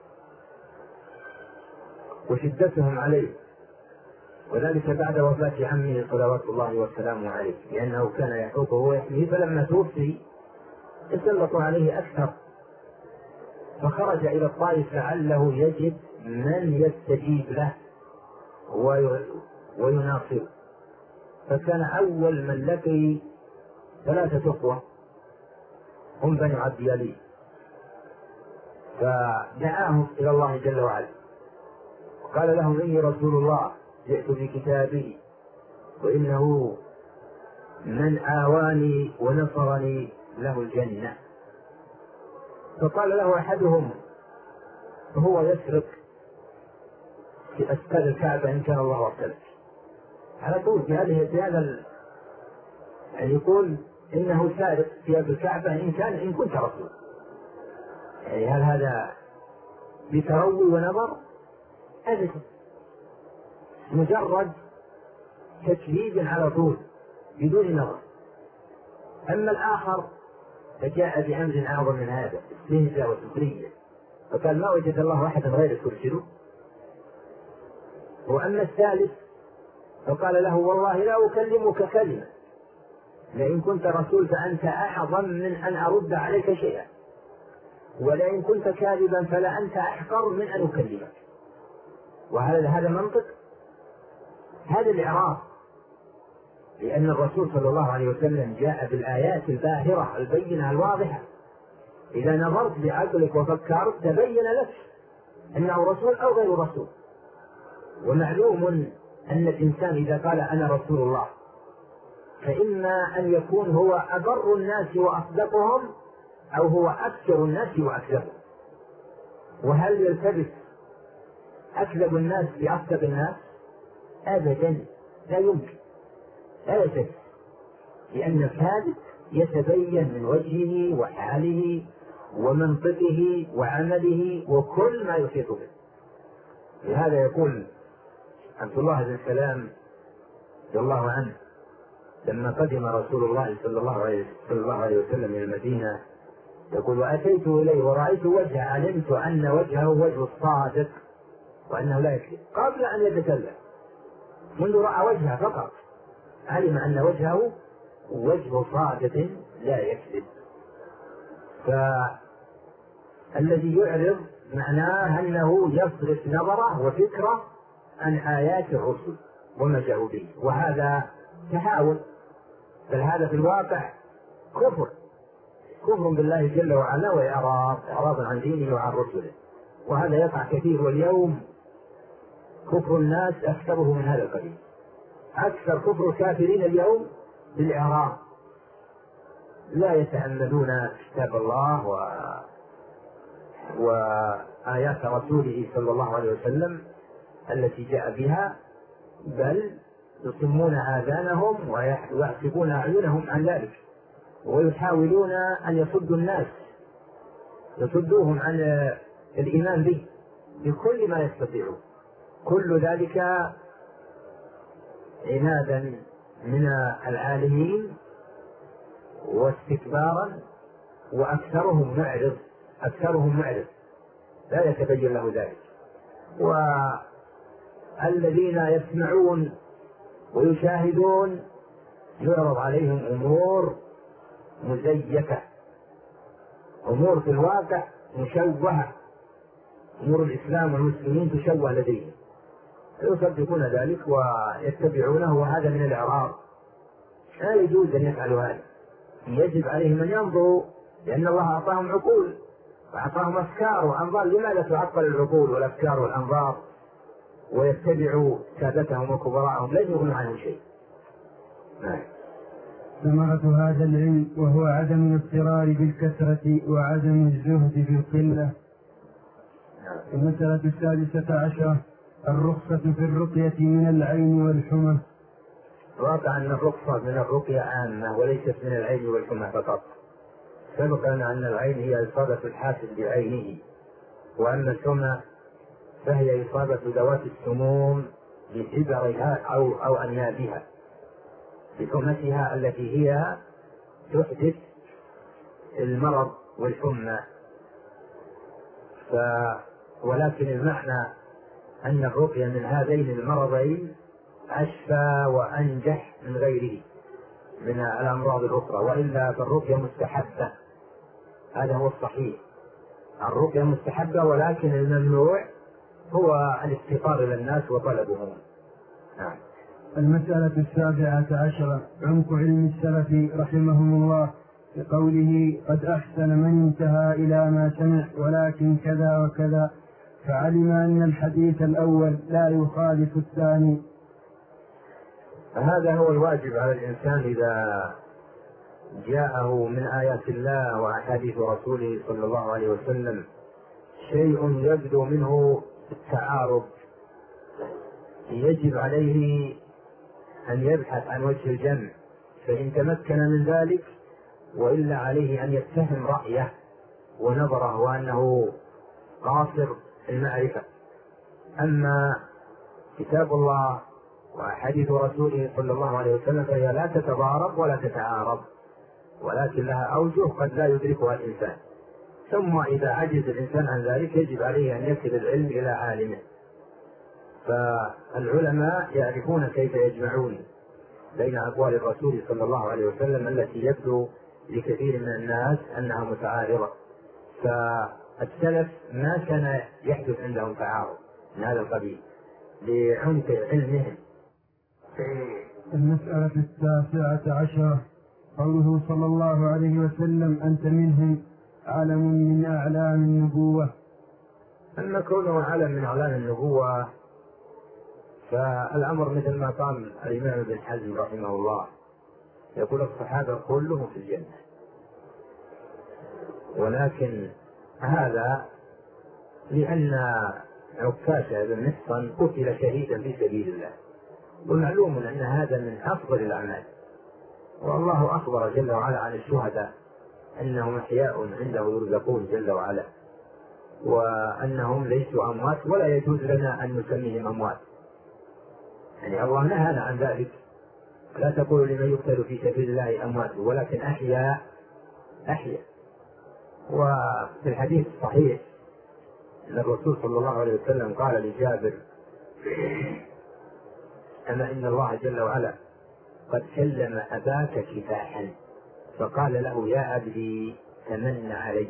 وشدتهم عليه، وذلك بعد وفاة عمه صلوات الله وسلامه عليه، لأنه كان يحوطه ويحميه، فلما توفي تسلطوا عليه أكثر، فخرج إلى الطائف لعله يجد من يستجيب له ويناصره. فكان أول من لقي 3 أخوة هم بني عبد ياليل، فدعاهم إلى الله جل وعلا وقال لهم إني رسول الله جئت بكتابه وإنه من آواني ونصرني له الجنة. فقال له أحدهم هو يسرق في أسفل الكعبة إن كان الله أرسلك، على طول في هذا يعني يقول إنه سارق في الكعبة إن كنت رسول. يعني هل هذا بتروي ونظر؟ أبدا، مجرد تكذيب على طول بدون نظر. أما الآخر فجاء بأمر أعظم من هذا، استهزاء وسخرية، فقال ما وجد الله أحدا غيرك يرسله. وأما الثالث فقال له والله لا أكلمك كلمة، لئن كنت رسول فأنت أعظم من أن أرد عليك شيئا، ولئن كنت كاذبا فلا أنت أحقر من أن أكلمك. وهذا منطق، هذا الإعراض، لأن الرسول صلى الله عليه وسلم جاء بالآيات الباهرة البينة الواضحة، إذا نظرت بعقلك وفكرت تبين لك أنه رسول أو غير رسول. ومعلوم أن الإنسان إذا قال أنا رسول الله فإما أن يكون هو أبر الناس وأصدقهم أو هو أكثر الناس وأكذبهم. وهل يلتبس أكذب الناس بأصدق الناس؟ أبدا، لا يمكن، لا يلتبس، لأن الكاذب يتبين من وجهه وحاله ومنطقه وعمله وكل ما يحيط به. لهذا يقول عبد الله بن سلام رضي الله عنه لما قدم رسول الله صلى الله عليه وسلم إلى المدينة يقول وأتيت إليه ورأيت وجهه علمت أن وجهه وجه الصادق وأنه لا يكذب، قبل أن يتكلم منذ رأى وجهه فقط علم أن وجهه وجه صادق لا يكذب. فالذي يعرض معناه أنه يصرف نظره وفكره عن آيات الرسل وما جاءوا به، وهذا تحاول، بل هذا في الواقع كفر بالله جل وعلا وإعراض عن دينه وعن رسله، وهذا يقع كثير. واليوم كفر الناس أكثره من هذا القبيل، أكثر كفر الكافرين اليوم بالإعراض، لا يتأملون كتاب الله وآيات رسوله صلى الله عليه وسلم التي جاء بها، بل يصمون آذانهم ويحسبون أعينهم عن ذلك، ويحاولون أن يصدوا الناس يصدوهم عن الإيمان به بكل ما يستطيعون. كل ذلك عنادا من العالمين واستكبارا، وأكثرهم معرض لا يتبين له ذلك. والذين يسمعون ويشاهدون يعرض عليهم أمور مزيفة، أمور في الواقع مشوهة، أمور الإسلام والمسلمين تشوه لديهم، يصدقون ذلك ويتبعونه، وهذا من الإعراض. لا يجوز أن يفعلوا هذا، يجب عليهم أن ينظروا، لأن الله أعطاهم عقول وأعطاهم أفكار وأنظار. لماذا تعطل العقول والأفكار والأنظار ويتبعوا سادتهم وكبراءهم؟ لن يغنوا عنهم شيء. ثمرة هذا العلم وهو عدم الاضطرار بالكثرة وعدم الزهد في القلة. المسألة 16 الرخصة في الرقية من العين والحمى. واقع أن الرخصة من الرقية عامة وليست من العين والحمى فقط. سبق لنا أن العين هي إصابة الحاسد بعينه، وأما الحمى فهي إصابة ذوات السموم بإبرها أو أنيابها، بحمتها التي هي تحدث المرض والحمى. ولكن المعنى أن الرقية من هذين المرضين أشفى وأنجح من غيره من الأمراض الأخرى، وإلا فالرقية مستحبة، هذا هو الصحيح. الرقية مستحبة، ولكن الممنوع هو الافتقار إلى الناس وطلبهم. المسألة 17 عمق علم السلف رحمهم الله بقوله قد أحسن من انتهى إلى ما سمع ولكن كذا وكذا، فعلم أن الحديث الأول لا يخالف الثاني. هذا هو الواجب على الإنسان إذا جاءه من آيات الله وأحاديث رسوله صلى الله عليه وسلم شيء يبدو منه التعارض، يجب عليه أن يبحث عن وجه الجمع، فإن تمكن من ذلك، وإلا عليه أن يتهم رأيه ونظره وأنه قاصر في المعرفة. أما كتاب الله وحديث رسوله صلى الله عليه وسلم فهي لا تتضارب ولا تتعارض، ولكن لها أوجه قد لا يدركها الإنسان. ثم إذا عجز الإنسان عن ذلك يجب عليه أن يكتب العلم إلى عالمه. فالعلماء يعرفون كيف يجمعون بين أقوال الرسول صلى الله عليه وسلم التي يبدو لكثير من الناس أنها متعارضة. فالسلف ما كان يحدث عندهم تعارض من هذا القبيل لعمق علمهم. المسألة 19 قوله صلى الله عليه وسلم أنت منهم علم من أعلام النبوة. أما كونه علم من أعلام النبوة فالأمر مثل ما قال الإمام ابن حزم رحمه الله، يقول الصحابة كلهم في الجنة، ولكن هذا لأن عكاشة بن محصن قتل شهيدا في سبيل الله، ومعلوم أن هذا من أفضل الأعمال، والله أخبر جل وعلا عن الشهداء أنهم أحياء عنده يرزقون جل وعلا، وأنهم ليسوا أموات ولا يجوز لنا أن نسميهم أموات، يعني الله نهانا عن ذلك. لا تقولوا لمن يقتل في سبيل الله أموات، ولكن أحياء. وفي الحديث الصحيح أن الرسول صلى الله عليه وسلم قال لجابر أما إن الله جل وعلا قد كلم أباك كفاحا، فقال له يا عبدي تمنى علي،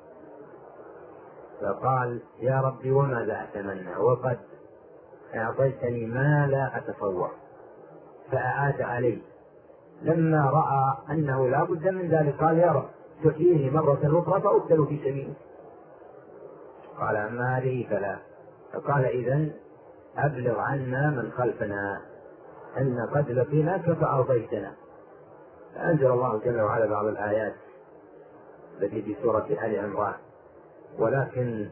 فقال يا ربي وماذا أتمنى وقد أعطيتني ما لا أتصور، فأعاد عليه. لما رأى أنه لا بد من ذلك قال يا رب تحييني مرة أخرى فأقتل في سبيلك، قال أما هذه فلا. فقال إذن أبلغ عنا من خلفنا أن قد لقيناك فأرضيتنا. فأنزل الله جل وعلا بعض الآيات التي في سورة آل عمران. ولكن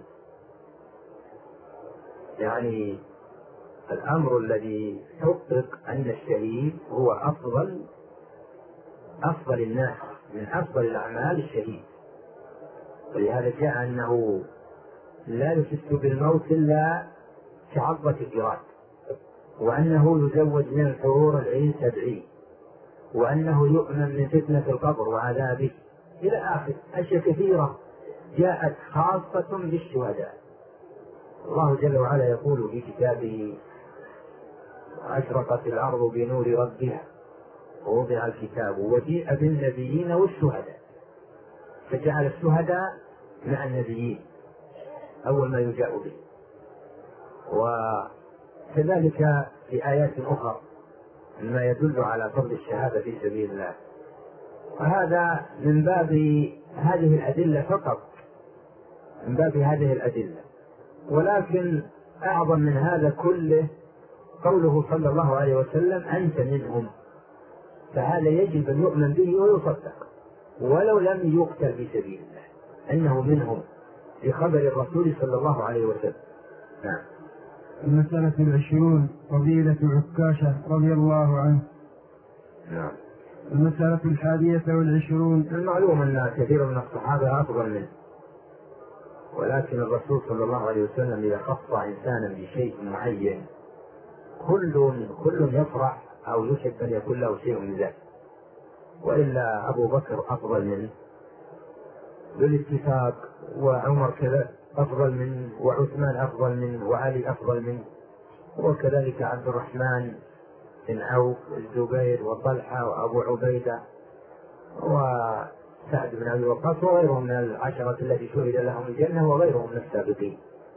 يعني الأمر الذي يحقق أن الشهيد هو أفضل الناس، من أفضل الأعمال الشهيد، ولهذا جاء أنه لا يحس بالموت إلا كعضة الجراد، وأنه يزوج من الحرور العين 70، وأنه يؤمن من فتنة القبر وعذابه، إلى آخر أشياء كثيرة جاءت خاصة بالشهداء. الله جل وعلا يقول في كتابه: أشرقت الأرض بنور ربها ووضع الكتاب وجيء بالنبيين والشهداء، فجعل الشهداء مع النبيين أول ما يجاء به. وكذلك في آيات أخرى ما يدل على فضل الشهادة في سبيل الله، وهذا من باب هذه الأدلة فقط، من باب هذه الأدلة. ولكن أعظم من هذا كله قوله صلى الله عليه وسلم: أنت منهم. فهذا يجب أن يؤمن به ويصدق ولو لم يقتل في سبيل الله، أنه منهم في خبر الرسول صلى الله عليه وسلم. نعم. المسألة 20 فضيلة عكاشة رضي الله عنه. نعم. المسألة 21. المعلوم أن كثير من الصحابة أفضل منه، ولكن الرسول صلى الله عليه وسلم إذا خص إنسانا بشيء معين كل يفرح أو يحب أن يكون له شيء من ذلك، وإلا أبو بكر أفضل منه بالاتفاق، وعمر كذا أفضل منه، وعثمان أفضل منه، وعلي أفضل منه، وكذلك عبد الرحمن بن عوف، الزبير، وطلحة، وأبو عبيدة، وسعد بن أبي وقاص، وغيرهم من العشرة التي شهد لهم الجنة، وغيرهم من السابقين.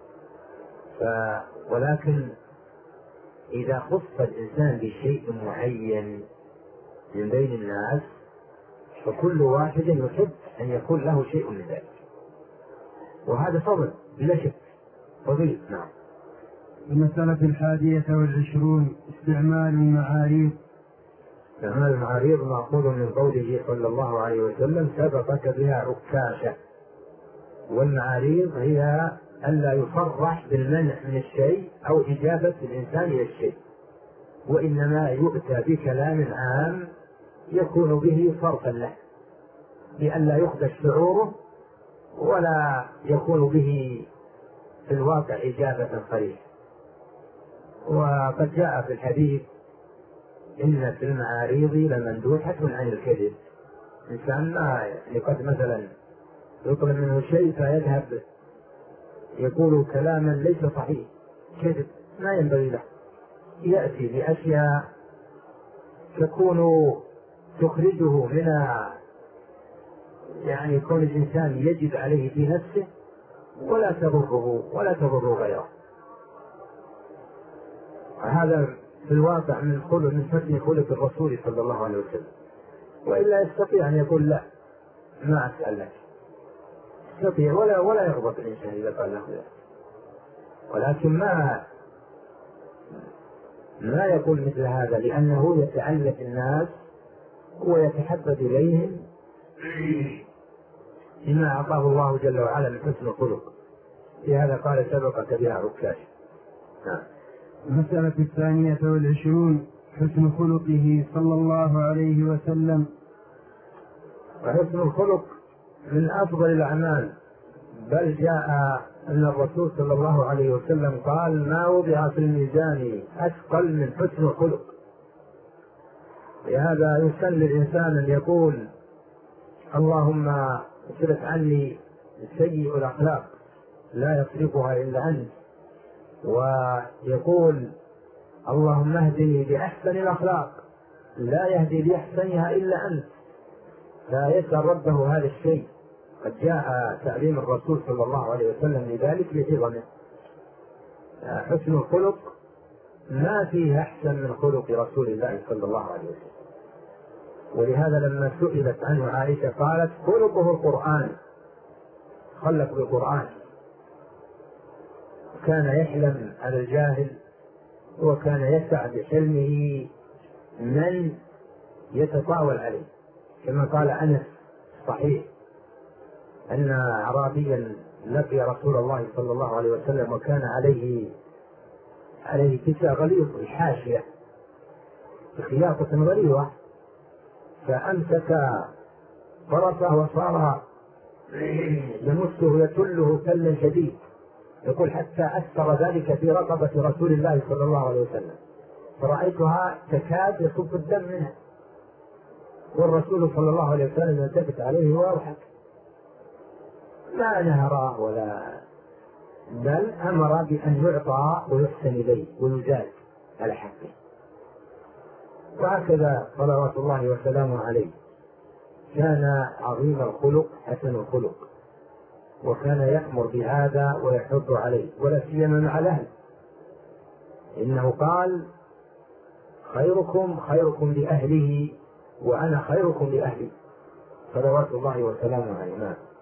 ولكن إذا خص الإنسان بشيء معين من بين الناس فكل واحد يحب أن يكون له شيء من ذلك، وهذا فضل بلا شك فضيل. نعم. المسألة 21 استعمال المعاريض. استعمال المعاريض مأخوذ من قوله صلى الله عليه وسلم: سبقك بها عكاشة. والمعاريض هي ألا يصرح بالمنع من الشيء أو إجابة الإنسان إلى الشيء، وإنما يؤتى بكلام عام يكون به صرفا له لئلا يخدش شعوره ولا يكون به في الواقع إجابة صريحة. وقد جاء في الحديث: إن في المعاريض لمندوحة عن الكذب. إنسان ما قد مثلا يطلب منه شيء فيذهب يقول كلاما ليس صحيح، كذب ما ينبغي له، يأتي بأشياء تكون تخرجه من يعني كون الإنسان يجد عليه في نفسه ولا تضره ولا تضر غيره. هذا في الواقع من حسن خلق الرسول صلى الله عليه وسلم، وإلا يستطيع أن يقول: لا ما أسأل لك، يستطيع ولا يغضب الإنسان إذا قال له ذلك، ولكن ما يقول مثل هذا لأنه يتعلق الناس ويتحبب إليهم بما أعطاه الله جل وعلا من حسن الخلق. لهذا قال: سبقك بها عكاش. المسألة 22 حسن خلقه صلى الله عليه وسلم. وحسن الخلق من أفضل الأعمال، بل جاء أن الرسول صلى الله عليه وسلم قال: ما وضع في الميزان أثقل من حسن الخلق. لهذا يسن للإنسان أن يقول: اللهم اصرف عني سيء الأخلاق لا يصرفها إلا أنت، ويقول: اللهم اهدني لأحسن الأخلاق لا يهدي لأحسنها إلا أنت، فيسأل ربه هذا الشيء. قد جاء تعليم الرسول صلى الله عليه وسلم لذلك بعظمه. حسن الخلق ما فيه أحسن من خلق رسول الله صلى الله عليه وسلم. ولهذا لما سئلت عنه عائشة قالت: خلقه القرآن، خلق بالقرآن. كان يحلم على الجاهل، وكان يسعى بحلمه من يتطاول عليه، كما قال أنس صحيح أن أعرابيا لقي رسول الله صلى الله عليه وسلم وكان عليه كساء غليظ الحاشية بخياطة غليظة، فأمسك فرسه وصار يمسه يتله تلا شديد، يقول حتى أثر ذلك في رقبة رسول الله صلى الله عليه وسلم، فرأيتها تكاد يصب الدم منها، والرسول صلى الله عليه وسلم يلتفت عليه ويضحك، ما نهره ولا، بل أمر بأن يعطى ويحسن إليه ويزاد على حقه. وهكذا صلوات الله وسلامه عليه كان عظيم الخلق حسن الخلق، وكان يأمر بهذا ويحض عليه، ولا سيما مع الأهل، إنه قال خيركم خيركم لأهله وأنا خيركم لأهلي، صلوات الله وسلامه عليه.